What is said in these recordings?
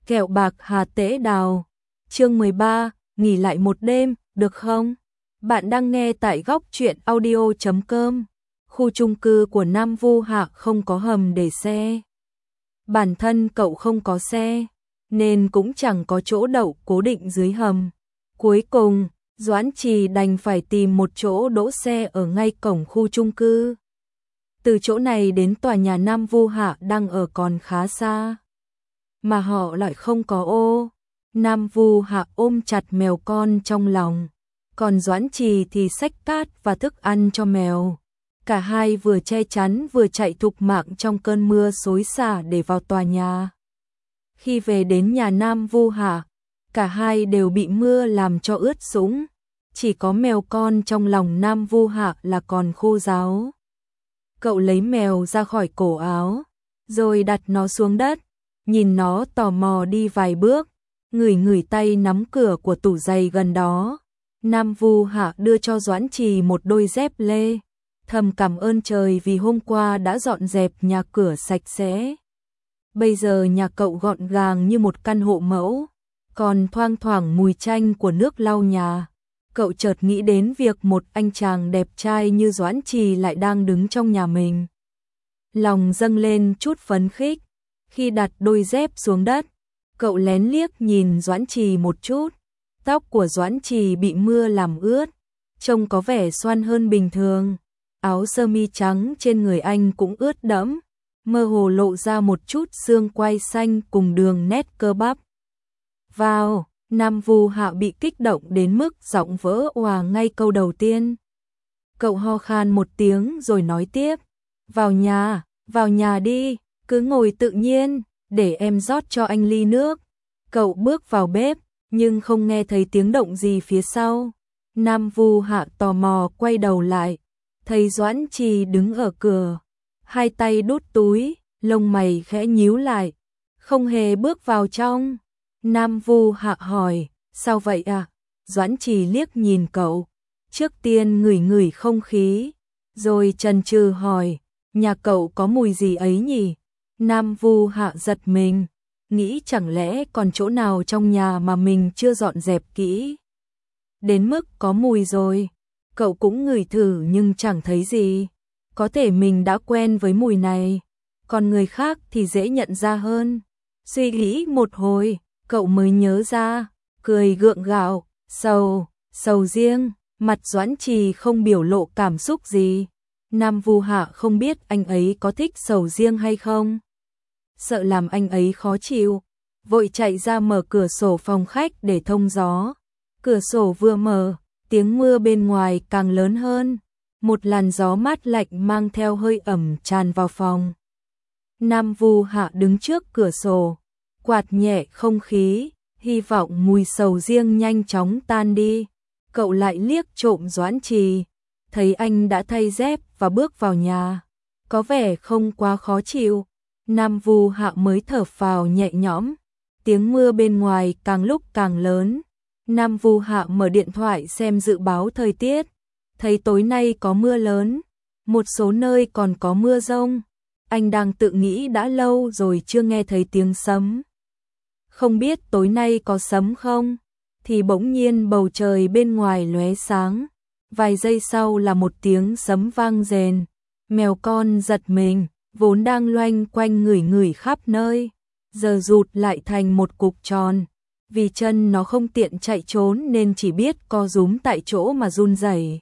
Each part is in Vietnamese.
Kẹo bạc Hà Tễ Đào. Chương 13, nghỉ lại một đêm, được không? Bạn đang nghe tại góc truyện audio.com. Khu chung cư của Nam Vu Hạ không có hầm để xe. Bản thân cậu không có xe, nên cũng chẳng có chỗ đậu cố định dưới hầm. Cuối cùng, Doãn Trì đành phải tìm một chỗ đỗ xe ở ngay cổng khu chung cư. Từ chỗ này đến tòa nhà Nam Vu Hạ đang ở còn khá xa, mà họ lại không có ô. Nam Vu Hạ ôm chặt mèo con trong lòng, còn Doãn Trì thì xách cát và thức ăn cho mèo. Cả hai vừa che chắn vừa chạy thục mạng trong cơn mưa xối xả để vào tòa nhà. Khi về đến nhà Nam Vu Hạ, cả hai đều bị mưa làm cho ướt sũng. Chỉ có mèo con trong lòng Nam Vu Hạ là còn khô ráo. Cậu lấy mèo ra khỏi cổ áo, rồi đặt nó xuống đất, nhìn nó tò mò đi vài bước, ngửi tay nắm cửa của tủ giày gần đó. Nam Vu Hạ đưa cho Doãn Trì một đôi dép lê, thầm cảm ơn trời vì hôm qua đã dọn dẹp nhà cửa sạch sẽ. Bây giờ nhà cậu gọn gàng như một căn hộ mẫu, còn thoang thoảng mùi chanh của nước lau nhà. Cậu chợt nghĩ đến việc một anh chàng đẹp trai như Doãn Trì lại đang đứng trong nhà mình. Lòng dâng lên chút phấn khích. Khi đặt đôi dép xuống đất, cậu lén liếc nhìn Doãn Trì một chút. Tóc của Doãn Trì bị mưa làm ướt, trông có vẻ xoăn hơn bình thường. Áo sơ mi trắng trên người anh cũng ướt đẫm, mơ hồ lộ ra một chút xương quai xanh cùng đường nét cơ bắp. Vào, Nam Vu Hạ bị kích động đến mức giọng vỡ òa ngay câu đầu tiên. Cậu ho khan một tiếng rồi nói tiếp, vào nhà đi, cứ ngồi tự nhiên, để em rót cho anh ly nước. Cậu bước vào bếp, nhưng không nghe thấy tiếng động gì phía sau. Nam Vu Hạ tò mò quay đầu lại, thấy Doãn Trì đứng ở cửa, hai tay đút túi, lông mày khẽ nhíu lại, không hề bước vào trong. Nam Vu Hạ hỏi, sao vậy à? Doãn Trì liếc nhìn cậu, trước tiên ngửi không khí, rồi chần chừ hỏi, nhà cậu có mùi gì ấy nhỉ? Nam Vu Hạ giật mình, nghĩ chẳng lẽ còn chỗ nào trong nhà mà mình chưa dọn dẹp kỹ đến mức có mùi rồi. Cậu cũng ngửi thử nhưng chẳng thấy gì. Có thể mình đã quen với mùi này, còn người khác thì dễ nhận ra hơn. Suy nghĩ một hồi, cậu mới nhớ ra, cười gượng gạo, sầu riêng. Mặt Doãn Trì không biểu lộ cảm xúc gì. Nam Vu Hạ không biết anh ấy có thích sầu riêng hay không. Sợ làm anh ấy khó chịu, vội chạy ra mở cửa sổ phòng khách để thông gió. Cửa sổ vừa mở, tiếng mưa bên ngoài càng lớn hơn. Một làn gió mát lạnh mang theo hơi ẩm tràn vào phòng. Nam Vu Hạ đứng trước cửa sổ, quạt nhẹ không khí, hy vọng mùi sầu riêng nhanh chóng tan đi. Cậu lại liếc trộm Doãn Trì, thấy anh đã thay dép và bước vào nhà, có vẻ không quá khó chịu. Nam Vu Hạ mới thở phào nhẹ nhõm. Tiếng mưa bên ngoài càng lúc càng lớn. Nam Vu Hạ mở điện thoại xem dự báo thời tiết, thấy tối nay có mưa lớn, một số nơi còn có mưa dông. Anh đang tự nghĩ đã lâu rồi chưa nghe thấy tiếng sấm. Không biết tối nay có sấm không? Thì bỗng nhiên bầu trời bên ngoài lóe sáng. Vài giây sau là một tiếng sấm vang rền. Mèo con giật mình, vốn đang loanh quanh ngửi khắp nơi, giờ rụt lại thành một cục tròn. Vì chân nó không tiện chạy trốn nên chỉ biết co rúm tại chỗ mà run rẩy.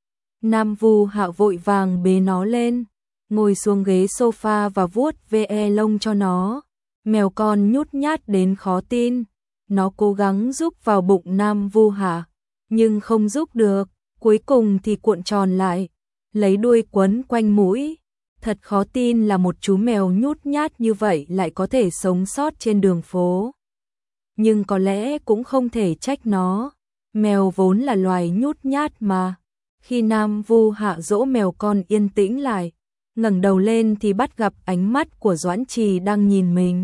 Nam Vu Hạ vội vàng bế nó lên, ngồi xuống ghế sofa và vuốt ve lông cho nó. Mèo con nhút nhát đến khó tin. Nó cố gắng rúc vào bụng Nam Vu Hạ, nhưng không rúc được, cuối cùng thì cuộn tròn lại, lấy đuôi quấn quanh mũi. Thật khó tin là một chú mèo nhút nhát như vậy lại có thể sống sót trên đường phố. Nhưng có lẽ cũng không thể trách nó, mèo vốn là loài nhút nhát mà. Khi Nam Vu Hạ dỗ mèo con yên tĩnh lại, ngẩng đầu lên thì bắt gặp ánh mắt của Doãn Trì đang nhìn mình.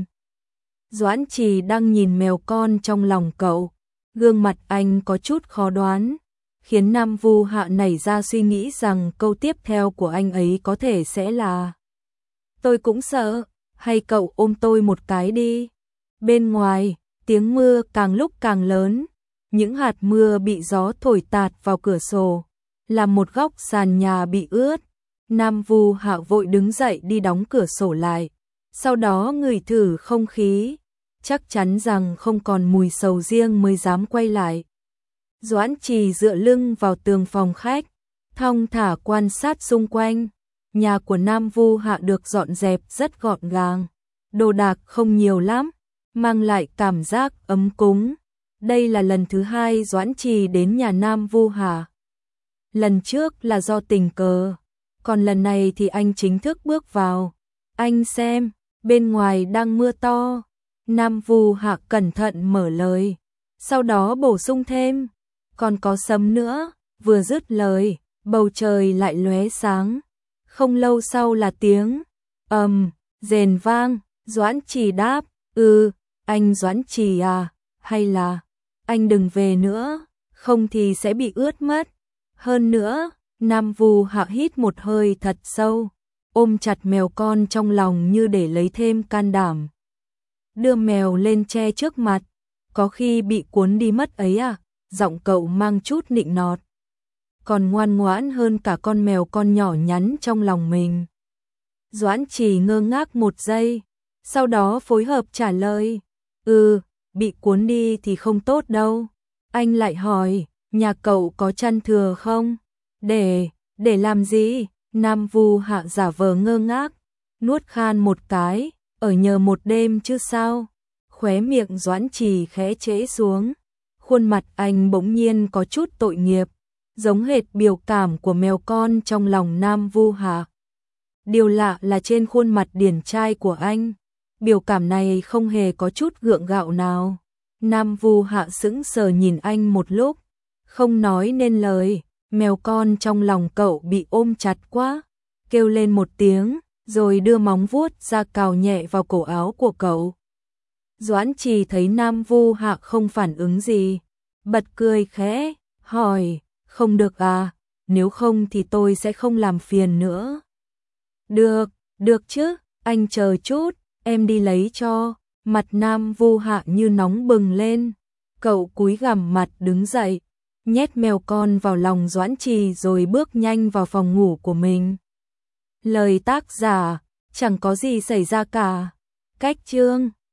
Doãn Trì đang nhìn mèo con trong lòng cậu, gương mặt anh có chút khó đoán, khiến Nam Vu Hạ nảy ra suy nghĩ rằng câu tiếp theo của anh ấy có thể sẽ là: tôi cũng sợ, hay cậu ôm tôi một cái đi. Bên ngoài, tiếng mưa càng lúc càng lớn, những hạt mưa bị gió thổi tạt vào cửa sổ, làm một góc sàn nhà bị ướt. Nam Vu Hạ vội đứng dậy đi đóng cửa sổ lại, sau đó ngửi thử không khí, chắc chắn rằng không còn mùi sầu riêng mới dám quay lại. Doãn Trì dựa lưng vào tường phòng khách, thong thả quan sát xung quanh. Nhà của Nam Vu Hạ được dọn dẹp rất gọn gàng, đồ đạc không nhiều lắm, mang lại cảm giác ấm cúng. Đây là lần thứ hai Doãn Trì đến nhà Nam Vu Hạ. Lần trước là do tình cờ, còn lần này thì anh chính thức bước vào. Anh xem, bên ngoài đang mưa to. Nam Vu Hạ cẩn thận mở lời, sau đó bổ sung thêm, còn có sấm nữa. Vừa dứt lời, bầu trời lại lóe sáng. Không lâu sau là tiếng rền vang. Doãn Trì đáp, anh Doãn Trì à, hay là anh đừng về nữa, không thì sẽ bị ướt mất. Hơn nữa, Nam Vu Hạ hít một hơi thật sâu, ôm chặt mèo con trong lòng như để lấy thêm can đảm. Đưa mèo lên che trước mặt, có khi bị cuốn đi mất ấy à, giọng cậu mang chút nịnh nọt. Còn ngoan ngoãn hơn cả con mèo con nhỏ nhắn trong lòng mình. Doãn Trì ngơ ngác một giây, sau đó phối hợp trả lời, bị cuốn đi thì không tốt đâu. Anh lại hỏi, nhà cậu có chăn thừa không? Để làm gì? Nam Vu Hạ giả vờ ngơ ngác, nuốt khan một cái, ở nhờ một đêm chứ sao? Khóe miệng Doãn Trì khẽ trễ xuống, khuôn mặt anh bỗng nhiên có chút tội nghiệp, giống hệt biểu cảm của mèo con trong lòng Nam Vu Hạ. Điều lạ là trên khuôn mặt điển trai của anh, biểu cảm này không hề có chút gượng gạo nào. Nam Vu Hạ sững sờ nhìn anh một lúc, không nói nên lời. Mèo con trong lòng cậu bị ôm chặt quá, kêu lên một tiếng, rồi đưa móng vuốt ra cào nhẹ vào cổ áo của cậu. Doãn Trì thấy Nam Vu Hạ không phản ứng gì, bật cười khẽ, hỏi, không được à, nếu không thì tôi sẽ không làm phiền nữa. Được chứ, anh chờ chút, em đi lấy cho. Mặt Nam Vu Hạ như nóng bừng lên, cậu cúi gằm mặt đứng dậy, nhét mèo con vào lòng Doãn Trì rồi bước nhanh vào phòng ngủ của mình. Lời tác giả, chẳng có gì xảy ra cả. Cách chương